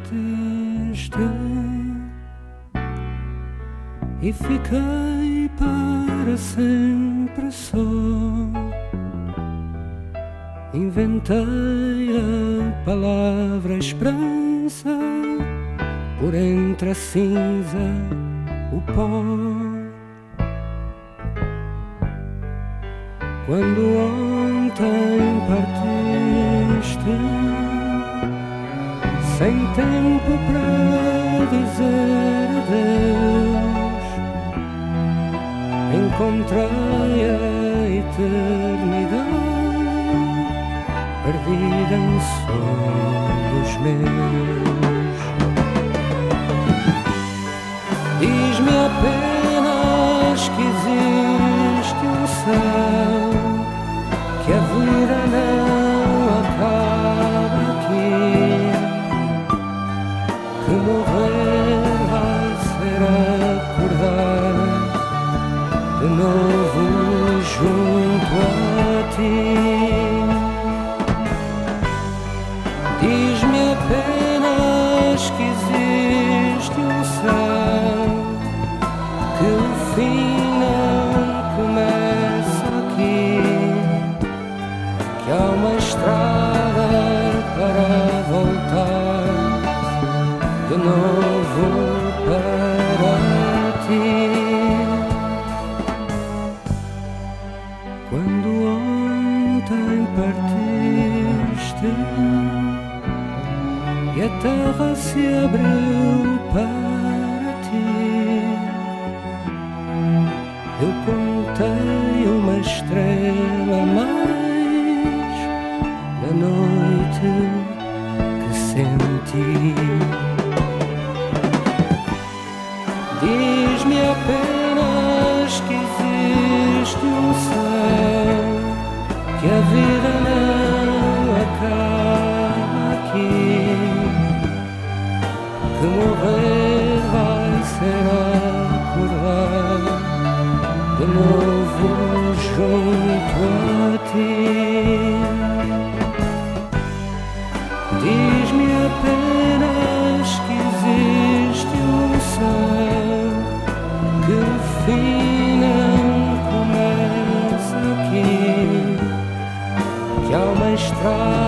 partiste e fiquei para sempre só. Inventei a palavra esperança por entre a cinza, o pó. Quando ontem partiste, sem tempo para dizer adeus, encontrei a eternidade perdida em sonhos meus. Diz-me apenas que existe um céu, que a vida não acaba aqui, que morrer vai ser acordar de novo junto a ti. Diz-me apenas que existe um céu, que o fim não começa aqui, que há uma estrada para voltar de novo para ti. Quando ontem partiste e a terra se abriu para ti, eu contei uma estrela a mais na noite que senti. Diz-me apenas que existe um céu, que a vida não acaba aqui, que morrer vai ser acordar de novo junto a ti. Diz-me apenas que existe um céu, que o fim não começa aqui, que há uma estrada